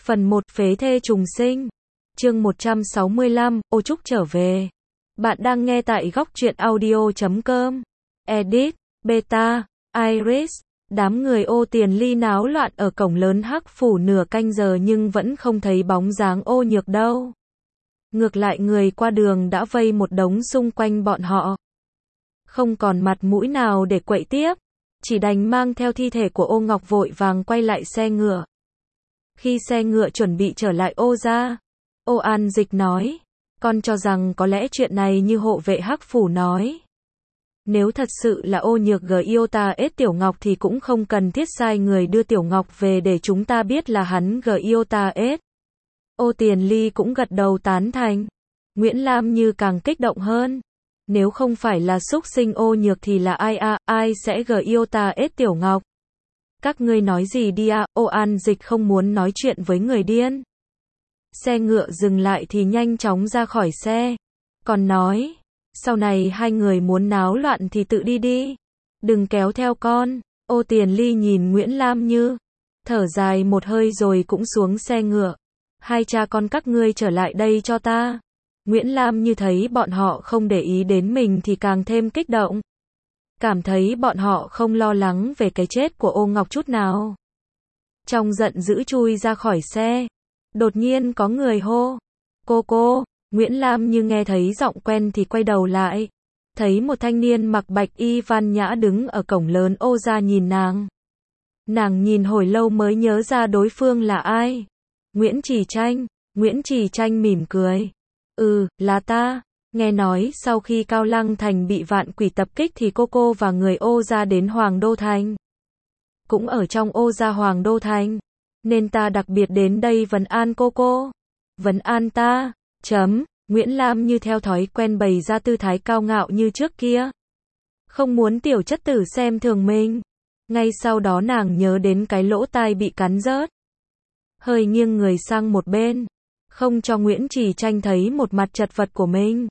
Phần 1 Phế thê trùng sinh. Chương 165, Ô Trúc trở về. Bạn đang nghe tại góc truyện audio.com. Edit, Beta, Iris. Đám người Ô Tiền Ly náo loạn ở cổng lớn Hắc Phủ nửa canh giờ nhưng vẫn không thấy bóng dáng Ô Nhược đâu. Ngược lại người qua đường đã vây một đống xung quanh bọn họ. Không còn mặt mũi nào để quậy tiếp, chỉ đành mang theo thi thể của Ô Ngọc vội vàng quay lại xe ngựa. Khi xe ngựa chuẩn bị trở lại Ô gia, Ô An Dịch nói, con cho rằng có lẽ chuyện này như hộ vệ Hắc Phủ nói. Nếu thật sự là Ô Nhược Giota Tiểu Ngọc thì cũng không cần thiết sai người đưa Tiểu Ngọc về để chúng ta biết là hắn Giota. Ô Tiền Ly cũng gật đầu tán thành. Nguyễn Lam như càng kích động hơn. Nếu không phải là xúc sinh Ô Nhược thì là ai sẽ Giota Tiểu Ngọc? Các ngươi nói gì đi à? Ô An Dịch không muốn nói chuyện với người điên. Xe ngựa dừng lại thì nhanh chóng ra khỏi xe. Còn nói, sau này hai người muốn náo loạn thì tự đi đi. Đừng kéo theo con. Ô Tiền Ly nhìn Nguyễn Lam Như, thở dài một hơi rồi cũng xuống xe ngựa. Hai cha con các ngươi trở lại đây cho ta. Nguyễn Lam Như thấy bọn họ không để ý đến mình thì càng thêm kích động. Cảm thấy bọn họ không lo lắng về cái chết của Ô Ngọc chút nào. Trong giận dữ chui ra khỏi xe. Đột nhiên có người hô. Cô. Nguyễn Lam Như nghe thấy giọng quen thì quay đầu lại. Thấy một thanh niên mặc bạch y văn nhã đứng ở cổng lớn Ô gia nhìn nàng. Nàng nhìn hồi lâu mới nhớ ra đối phương là ai. Nguyễn Trì Tranh. Nguyễn Trì Tranh mỉm cười. Là ta. Nghe nói sau khi Cao Lăng Thành bị vạn quỷ tập kích thì cô và người Ô gia đến Hoàng Đô Thành. Cũng ở trong Ô gia Hoàng Đô Thành. Nên ta đặc biệt đến đây vấn an cô. Vấn an ta. Nguyễn Lam Như theo thói quen bày ra tư thái cao ngạo như trước kia. Không muốn tiểu chất tử xem thường mình. Ngay sau đó nàng nhớ đến cái lỗ tai bị cắn rớt. Hơi nghiêng người sang một bên. Không cho Nguyễn Trì Tranh thấy một mặt chật vật của mình.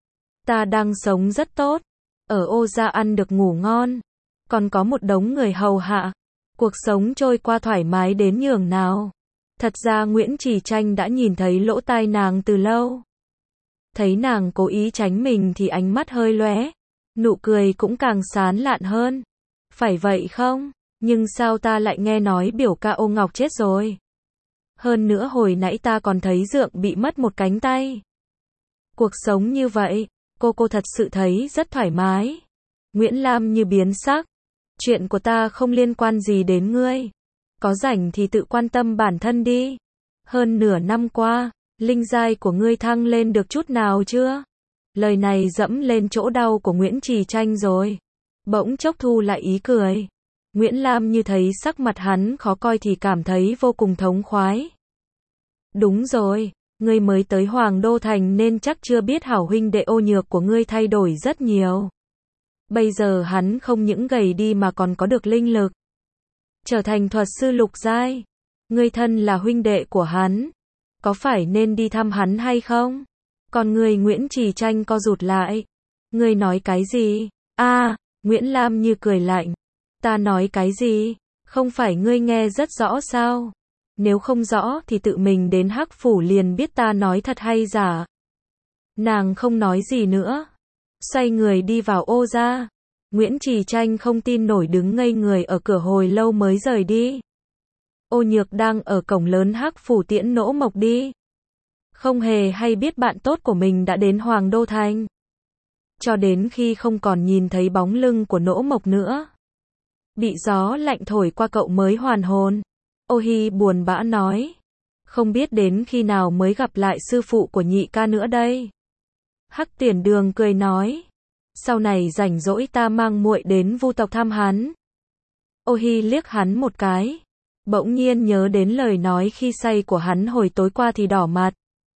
Ta đang sống rất tốt. Ở Ô gia ăn được ngủ ngon. Còn có một đống người hầu hạ. Cuộc sống trôi qua thoải mái đến nhường nào. Thật ra Nguyễn Trì Tranh đã nhìn thấy lỗ tai nàng từ lâu. Thấy nàng cố ý tránh mình thì ánh mắt hơi lóe. Nụ cười cũng càng sán lạn hơn. Phải vậy không? Nhưng sao ta lại nghe nói biểu ca Ô Ngọc chết rồi? Hơn nữa hồi nãy ta còn thấy Dượng bị mất một cánh tay. Cuộc sống như vậy, cô thật sự thấy rất thoải mái. Nguyễn Lam Như biến sắc. Chuyện của ta không liên quan gì đến ngươi. Có rảnh thì tự quan tâm bản thân đi. Hơn nửa năm qua, linh giai của ngươi thăng lên được chút nào chưa? Lời này dẫm lên chỗ đau của Nguyễn Trì Tranh rồi. Bỗng chốc thu lại ý cười. Nguyễn Lam Như thấy sắc mặt hắn khó coi thì cảm thấy vô cùng thống khoái. Đúng rồi, ngươi mới tới Hoàng Đô Thành nên chắc chưa biết hảo huynh đệ Ô Nhược của ngươi thay đổi rất nhiều. Bây giờ hắn không những gầy đi mà còn có được linh lực. Trở thành thuật sư lục giai. Ngươi thân là huynh đệ của hắn. Có phải nên đi thăm hắn hay không? Còn ngươi Nguyễn Trì Tranh co rụt lại. Ngươi nói cái gì? Nguyễn Lam Như cười lạnh. Ta nói cái gì? Không phải ngươi nghe rất rõ sao? Nếu không rõ thì tự mình đến Hắc Phủ liền biết ta nói thật hay giả. Nàng không nói gì nữa. Xoay người đi vào Ô gia. Nguyễn Trì Tranh không tin nổi đứng ngây người ở cửa hồi lâu mới rời đi. Ô Nhược đang ở cổng lớn Hắc Phủ tiễn Nỗ Mộc đi. Không hề hay biết bạn tốt của mình đã đến Hoàng Đô Thành. Cho đến khi không còn nhìn thấy bóng lưng của Nỗ Mộc nữa. Bị gió lạnh thổi qua cậu mới hoàn hồn. Ô Hi buồn bã nói. Không biết đến khi nào mới gặp lại sư phụ của nhị ca nữa đây. Hắc Tiền Đường cười nói. Sau này rảnh rỗi ta mang muội đến Vu tộc thăm hắn. Ô Hi liếc hắn một cái. Bỗng nhiên nhớ đến lời nói khi say của hắn hồi tối qua thì đỏ mặt.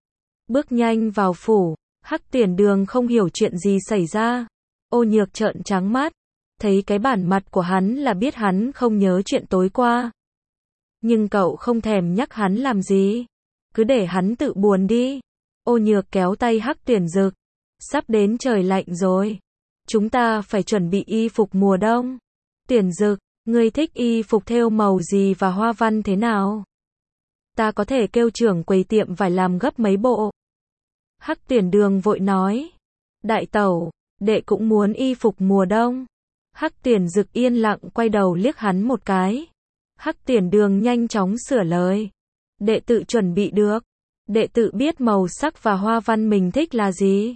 Bước nhanh vào phủ. Hắc Tiền Đường không hiểu chuyện gì xảy ra. Ô Nhược trợn trắng mắt. Thấy cái bản mặt của hắn là biết hắn không nhớ chuyện tối qua. Nhưng cậu không thèm nhắc hắn làm gì. Cứ để hắn tự buồn đi. Ô Nhược kéo tay Hắc Tiền Dực. Sắp đến trời lạnh rồi. Chúng ta phải chuẩn bị y phục mùa đông. Tiền Dực, ngươi thích y phục thêu màu gì và hoa văn thế nào? ta có thể kêu trưởng quầy tiệm vải làm gấp mấy bộ. Hắc Tiền Đường vội nói. Đại tẩu, đệ cũng muốn y phục mùa đông. Hắc Tiền Dực yên lặng quay đầu liếc hắn một cái. Hắc Tiền Đường nhanh chóng sửa lời. Đệ tự chuẩn bị được. Đệ tự biết màu sắc và hoa văn mình thích là gì.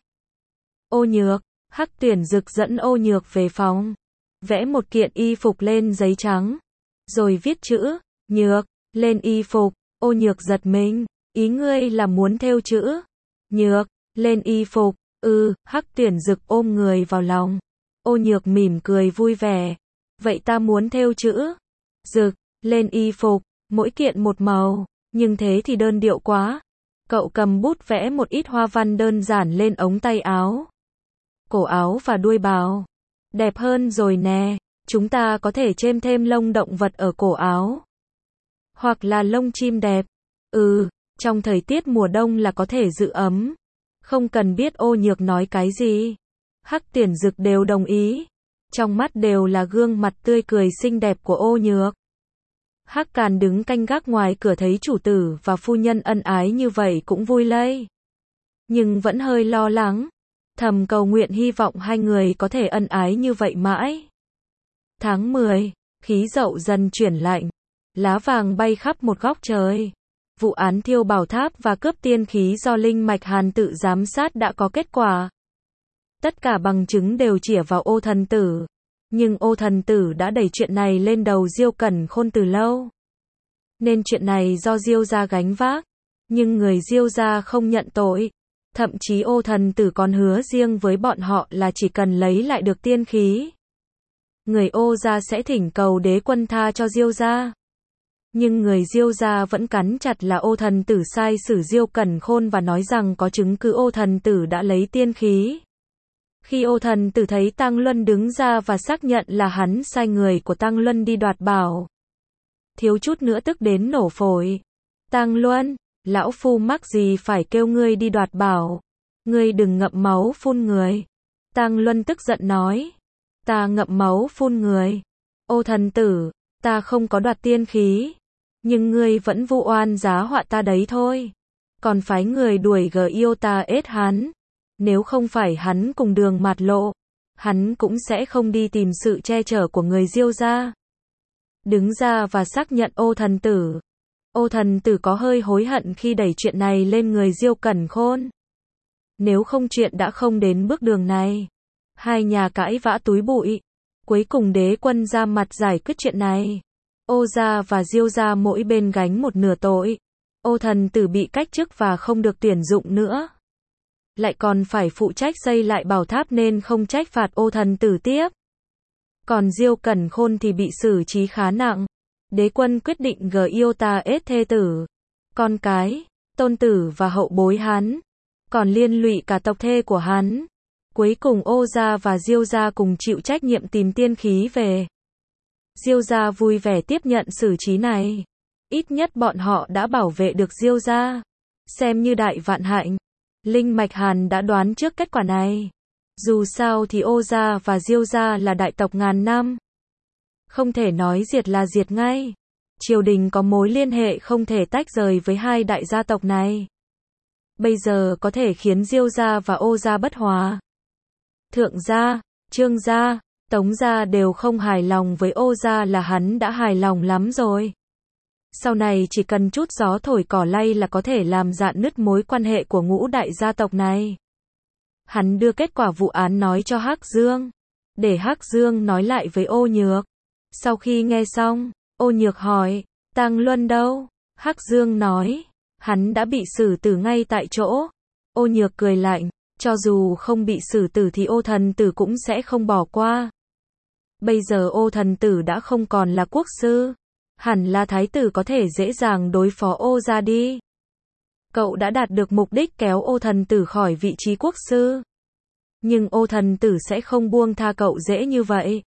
Ô Nhược, Hắc Tiền Dực dẫn Ô Nhược về phòng. Vẽ một kiện y phục lên giấy trắng. Rồi viết chữ, Nhược, lên y phục. Ô Nhược giật mình. Ý ngươi là muốn thêu chữ. Nhược, lên y phục. Hắc Tiền Dực ôm người vào lòng. Ô Nhược mỉm cười vui vẻ. Vậy ta muốn thêu chữ. Dực, lên y phục, mỗi kiện một màu, nhưng thế thì đơn điệu quá. Cậu cầm bút vẽ một ít hoa văn đơn giản lên ống tay áo, cổ áo và đuôi bào. Đẹp hơn rồi nè, chúng ta có thể chêm thêm lông động vật ở cổ áo. Hoặc là lông chim đẹp. Trong thời tiết mùa đông là có thể giữ ấm. Không cần biết Ô Nhược nói cái gì. Hắc Tiền Dực đều đồng ý. Trong mắt đều là gương mặt tươi cười xinh đẹp của Ô Nhược. Hắc Càn đứng canh gác ngoài cửa thấy chủ tử và phu nhân ân ái như vậy cũng vui lây. Nhưng vẫn hơi lo lắng. Thầm cầu nguyện hy vọng hai người có thể ân ái như vậy mãi. Tháng 10, khí dậu dần chuyển lạnh. Lá vàng bay khắp một góc trời. Vụ án thiêu bảo tháp và cướp tiên khí do Linh Mạch Hàn tự giám sát đã có kết quả. Tất cả bằng chứng đều chĩa vào Ô Thần Tử. Nhưng Ô Thần Tử đã đẩy chuyện này lên đầu Diêu Cẩn Khôn từ lâu. Nên chuyện này do Diêu gia gánh vác. Nhưng người Diêu gia không nhận tội. Thậm chí Ô Thần Tử còn hứa riêng với bọn họ là chỉ cần lấy lại được tiên khí, người Ô gia sẽ thỉnh cầu đế quân tha cho Diêu gia. Nhưng người Diêu gia vẫn cắn chặt là Ô Thần Tử sai sử Diêu Cẩn Khôn và nói rằng có chứng cứ Ô Thần Tử đã lấy tiên khí. Khi Ô Thần Tử thấy Tăng Luân đứng ra và xác nhận là hắn sai người của Tăng Luân đi đoạt bảo, thiếu chút nữa tức đến nổ phổi. Tăng Luân, lão phu mắc gì phải kêu ngươi đi đoạt bảo, ngươi đừng ngậm máu phun người. Tăng Luân tức giận nói, ta ngậm máu phun người. Ô Thần Tử, ta không có đoạt tiên khí, nhưng ngươi vẫn vu oan giá họa ta đấy thôi. Còn phái người đuổi yêu ta ết hắn. Nếu không phải hắn cùng Đường Mạt Lộ, hắn cũng sẽ không đi tìm sự che chở của người Diêu gia. Đứng ra và xác nhận Ô Thần Tử. Ô Thần Tử có hơi hối hận khi đẩy chuyện này lên người Diêu Cẩn Khôn. Nếu không chuyện đã không đến bước đường này. Hai nhà cãi vã túi bụi. Cuối cùng đế quân ra mặt giải quyết chuyện này. Ô gia và Diêu gia mỗi bên gánh một nửa tội. Ô Thần Tử bị cách chức và không được tuyển dụng nữa. Lại còn phải phụ trách xây lại bảo tháp nên không trách phạt Ô Thần Tử tiếp. Còn Diêu Cẩn Khôn thì bị xử trí khá nặng. Đế quân quyết định yêu ta ết thê tử, con cái, tôn tử và hậu bối hắn. Còn liên lụy cả tộc thê của hắn. Cuối cùng Ô gia và Diêu gia cùng chịu trách nhiệm tìm tiên khí về. Diêu gia vui vẻ tiếp nhận xử trí này. Ít nhất bọn họ đã bảo vệ được Diêu gia. Xem như đại vạn hạnh. Linh Mạch Hàn đã đoán trước kết quả này. Dù sao thì Ô gia và Diêu gia là đại tộc ngàn năm. Không thể nói diệt là diệt ngay. Triều đình có mối liên hệ không thể tách rời với hai đại gia tộc này. Bây giờ có thể khiến Diêu gia và Ô gia bất hòa. Thượng gia, Trương gia, Tống gia đều không hài lòng với Ô gia là hắn đã hài lòng lắm rồi. Sau này chỉ cần chút gió thổi cỏ lay là có thể làm rạn nứt mối quan hệ của ngũ đại gia tộc này. Hắn đưa kết quả vụ án nói cho Hắc Dương, để Hắc Dương nói lại với Ô Nhược. Sau khi nghe xong, Ô Nhược hỏi, Tăng Luân đâu? Hắc Dương nói, hắn đã bị xử tử ngay tại chỗ. Ô Nhược cười lạnh, cho dù không bị xử tử thì Ô Thần Tử cũng sẽ không bỏ qua. Bây giờ Ô Thần Tử đã không còn là quốc sư, hẳn là thái tử có thể dễ dàng đối phó Ô gia đi. Cậu đã đạt được mục đích kéo Ô Thần Tử khỏi vị trí quốc sư. Nhưng Ô Thần Tử sẽ không buông tha cậu dễ như vậy.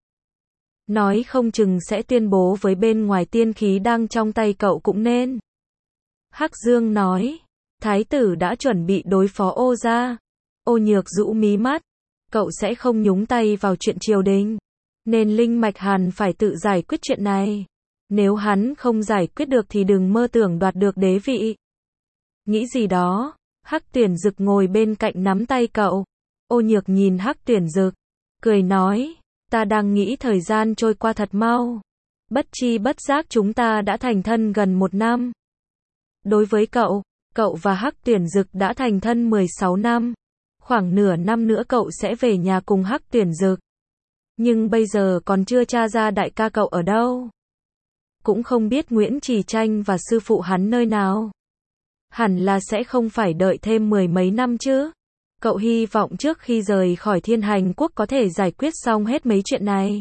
Nói không chừng sẽ tuyên bố với bên ngoài tiên khí đang trong tay cậu cũng nên. Hắc Dương nói, thái tử đã chuẩn bị đối phó Ô gia. Ô Nhược rũ mí mắt, cậu sẽ không nhúng tay vào chuyện triều đình. Nên Linh Mạch Hàn phải tự giải quyết chuyện này. Nếu hắn không giải quyết được thì đừng mơ tưởng đoạt được đế vị. Nghĩ gì đó, Hắc Tuyển Dực ngồi bên cạnh nắm tay cậu. Ô Nhược nhìn Hắc Tuyển Dực, cười nói, ta đang nghĩ thời gian trôi qua thật mau. Bất chi bất giác chúng ta đã thành thân gần 1 năm. Đối với cậu và Hắc Tuyển Dực đã thành thân 16 năm. Khoảng nửa năm nữa cậu sẽ về nhà cùng Hắc Tuyển Dực. Nhưng bây giờ còn chưa tra ra đại ca cậu ở đâu. Cũng không biết Nguyễn Trì Tranh và sư phụ hắn nơi nào. Hẳn là sẽ không phải đợi thêm 10 mấy năm chứ. Cậu hy vọng trước khi rời khỏi Thiên Hành Quốc có thể giải quyết xong hết mấy chuyện này.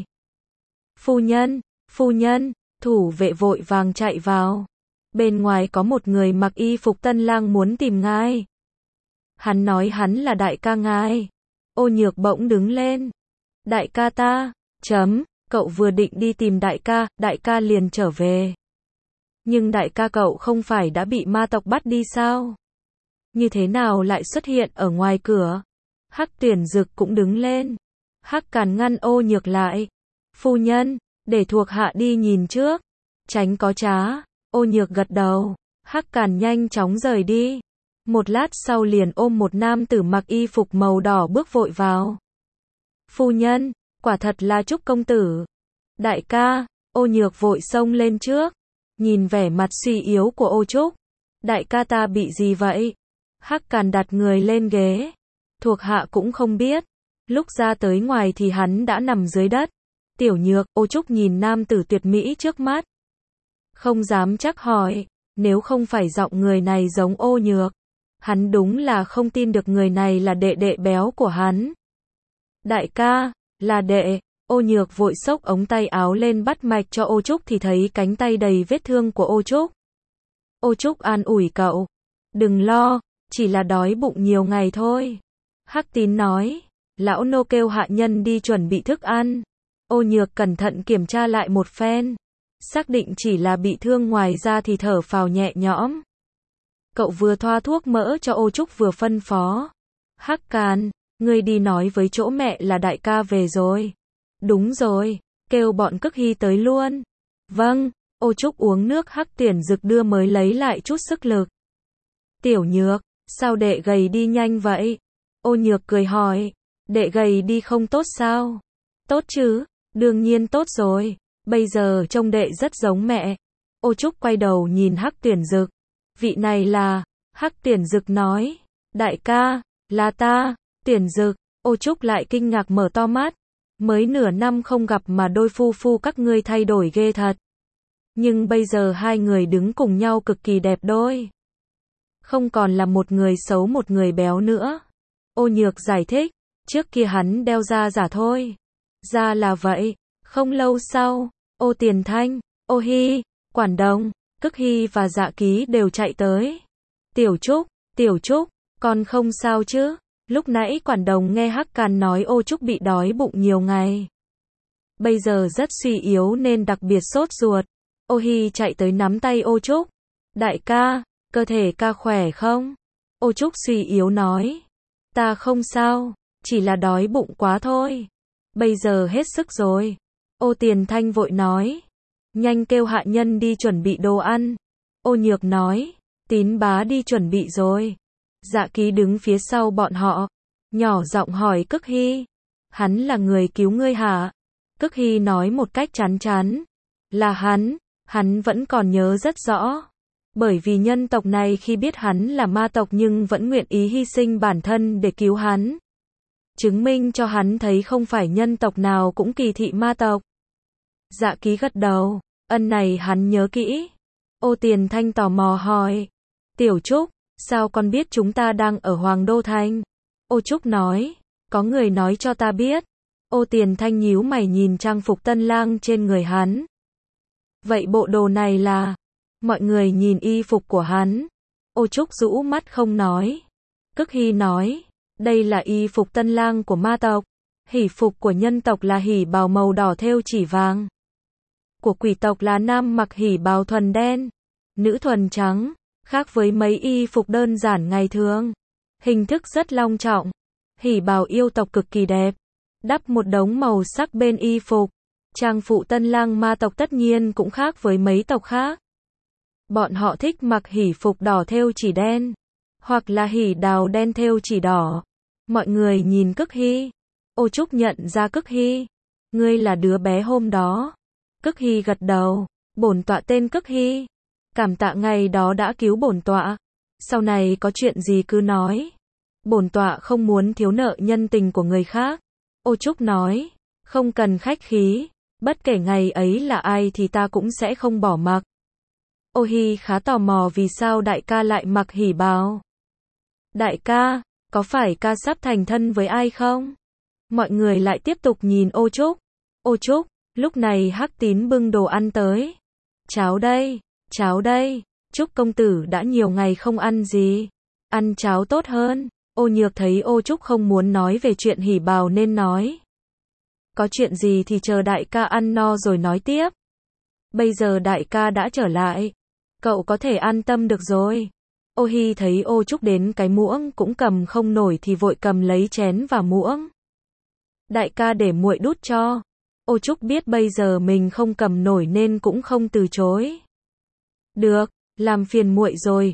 Phu nhân, thủ vệ vội vàng chạy vào. Bên ngoài có một người mặc y phục tân lang muốn tìm ngài. Hắn nói hắn là đại ca ngài. Ô Nhược bỗng đứng lên. Đại ca ta, cậu vừa định đi tìm đại ca liền trở về. Nhưng đại ca cậu không phải đã bị ma tộc bắt đi sao? Như thế nào lại xuất hiện ở ngoài cửa? Hắc Tuyển Dực cũng đứng lên. Hắc Càn ngăn Ô Nhược lại. Phu nhân, để thuộc hạ đi nhìn trước. Tránh có trá. Ô Nhược gật đầu. Hắc Càn nhanh chóng rời đi. Một lát sau liền ôm một nam tử mặc y phục màu đỏ bước vội vào. Phu nhân, quả thật là Trúc công tử. Đại ca, Ô Nhược vội xông lên trước. Nhìn vẻ mặt suy yếu của Ô Trúc. Đại ca ta bị gì vậy? Hắc Càn đặt người lên ghế. Thuộc hạ cũng không biết. Lúc ra tới ngoài thì hắn đã nằm dưới đất. Tiểu Nhược, Ô Trúc nhìn nam tử tuyệt mỹ trước mắt. Không dám chắc hỏi. Nếu không phải giọng người này giống Ô Nhược. Hắn đúng là không tin được người này là đệ đệ béo của hắn. Đại ca, là đệ. Ô Nhược vội xốc ống tay áo lên bắt mạch cho Ô Trúc thì thấy cánh tay đầy vết thương của Ô Trúc. Ô Trúc an ủi cậu. Đừng lo, chỉ là đói bụng nhiều ngày thôi. Hắc Tín nói. Lão nô kêu hạ nhân đi chuẩn bị thức ăn. Ô Nhược cẩn thận kiểm tra lại một phen. Xác định chỉ là bị thương ngoài ra thì thở phào nhẹ nhõm. Cậu vừa thoa thuốc mỡ cho Ô Trúc vừa phân phó. Hắc Càn, ngươi đi nói với chỗ mẹ là đại ca về rồi. Đúng rồi, kêu bọn Cức Hy tới luôn. Vâng, Ô Trúc uống nước Hắc Tuyển Dực đưa mới lấy lại chút sức lực. Tiểu Nhược, sao đệ gầy đi nhanh vậy? Ô Nhược cười hỏi, đệ gầy đi không tốt sao? Tốt chứ, đương nhiên tốt rồi, bây giờ trông đệ rất giống mẹ. Ô Trúc quay đầu nhìn Hắc Tuyển Dực. Vị này là, Hắc Tuyển Dực nói, đại ca, là ta, Tuyển Dực. Ô Trúc lại kinh ngạc mở to mắt. Mới nửa năm không gặp mà đôi phu phu các ngươi thay đổi ghê thật. Nhưng bây giờ hai người đứng cùng nhau cực kỳ đẹp đôi. Không còn là một người xấu một người béo nữa. Ô Nhược giải thích, trước kia hắn đeo da giả thôi. Ra là vậy, không lâu sau, Ô Tiền Thanh, Ô Hy, Quản Đồng, Cức Hy và Dạ Ký đều chạy tới. Tiểu Trúc, con không sao chứ? Lúc nãy Quản Đồng nghe Hắc Càn nói Ô Trúc bị đói bụng nhiều ngày. Bây giờ rất suy yếu nên đặc biệt sốt ruột. Ô Hy chạy tới nắm tay Ô Trúc. Đại ca, cơ thể ca khỏe không? Ô Trúc suy yếu nói. Ta không sao, chỉ là đói bụng quá thôi. Bây giờ hết sức rồi. Ô Tiền Thanh vội nói. Nhanh kêu hạ nhân đi chuẩn bị đồ ăn. Ô Nhược nói. Tín bá đi chuẩn bị rồi. Dạ Ký đứng phía sau bọn họ. Nhỏ giọng hỏi Cức Hy. Hắn là người cứu ngươi hả? Cức Hy nói một cách chán chán. Là hắn vẫn còn nhớ rất rõ. Bởi vì nhân tộc này khi biết hắn là ma tộc nhưng vẫn nguyện ý hy sinh bản thân để cứu hắn. Chứng minh cho hắn thấy không phải nhân tộc nào cũng kỳ thị ma tộc. Dạ Ký gật đầu, ân này hắn nhớ kỹ. Ô Tiền Thanh tò mò hỏi. Tiểu Trúc, sao con biết chúng ta đang ở Hoàng Đô Thành? Ô Trúc nói, có người nói cho ta biết. Ô Tiền Thanh nhíu mày nhìn trang phục tân lang trên người hắn. Vậy bộ đồ này là? Mọi người nhìn y phục của hắn. Ô Trúc rũ mắt không nói. Cức Hy nói, đây là y phục tân lang của ma tộc. Hỷ phục của nhân tộc là hỷ bào màu đỏ thêu chỉ vàng. Của quỷ tộc là nam mặc hỷ bào thuần đen, nữ thuần trắng, khác với mấy y phục đơn giản ngày thường. Hình thức rất long trọng. Hỷ bào yêu tộc cực kỳ đẹp. Đắp một đống màu sắc bên y phục. Trang phụ Tân Lang ma tộc tất nhiên cũng khác với mấy tộc khác. Bọn họ thích mặc hỉ phục đỏ thêu chỉ đen, hoặc là hỉ đào đen thêu chỉ đỏ. Mọi người nhìn Cức Hy. Ô Trúc nhận ra Cức Hy. Ngươi là đứa bé hôm đó. Cức Hy gật đầu. Bổn tọa tên Cức Hy. Cảm tạ ngày đó đã cứu bổn tọa. Sau này có chuyện gì cứ nói. Bổn tọa không muốn thiếu nợ nhân tình của người khác. Ô Trúc nói. Không cần khách khí. Bất kể ngày ấy là ai thì ta cũng sẽ không bỏ mặc. Ô Hy khá tò mò vì sao đại ca lại mặc hỉ bào. Đại ca, có phải ca sắp thành thân với ai không? Mọi người lại tiếp tục nhìn Ô Trúc. Ô Trúc, lúc này Hắc Tín bưng đồ ăn tới. Cháo đây, cháo đây. Trúc công tử đã nhiều ngày không ăn gì. Ăn cháo tốt hơn. Ô Nhược thấy Ô Trúc không muốn nói về chuyện hỉ bào nên nói. Có chuyện gì thì chờ đại ca ăn no rồi nói tiếp. Bây giờ đại ca đã trở lại. Cậu có thể an tâm được rồi. Ô Hy thấy Ô Trúc đến cái muỗng cũng cầm không nổi thì vội cầm lấy chén và muỗng. Đại ca để muội đút cho. Ô Trúc biết bây giờ mình không cầm nổi nên cũng không từ chối. Được, làm phiền muội rồi,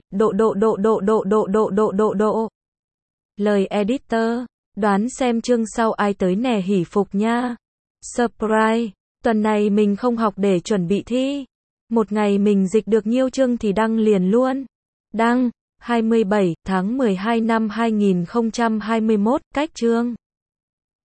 độ. Lời editor, đoán xem chương sau ai tới nè hỉ phục nha. Surprise, tuần này mình không học để chuẩn bị thi. Một ngày mình dịch được nhiêu chương thì đăng liền luôn. Đăng, 27 tháng 12 năm 2021, cách chương.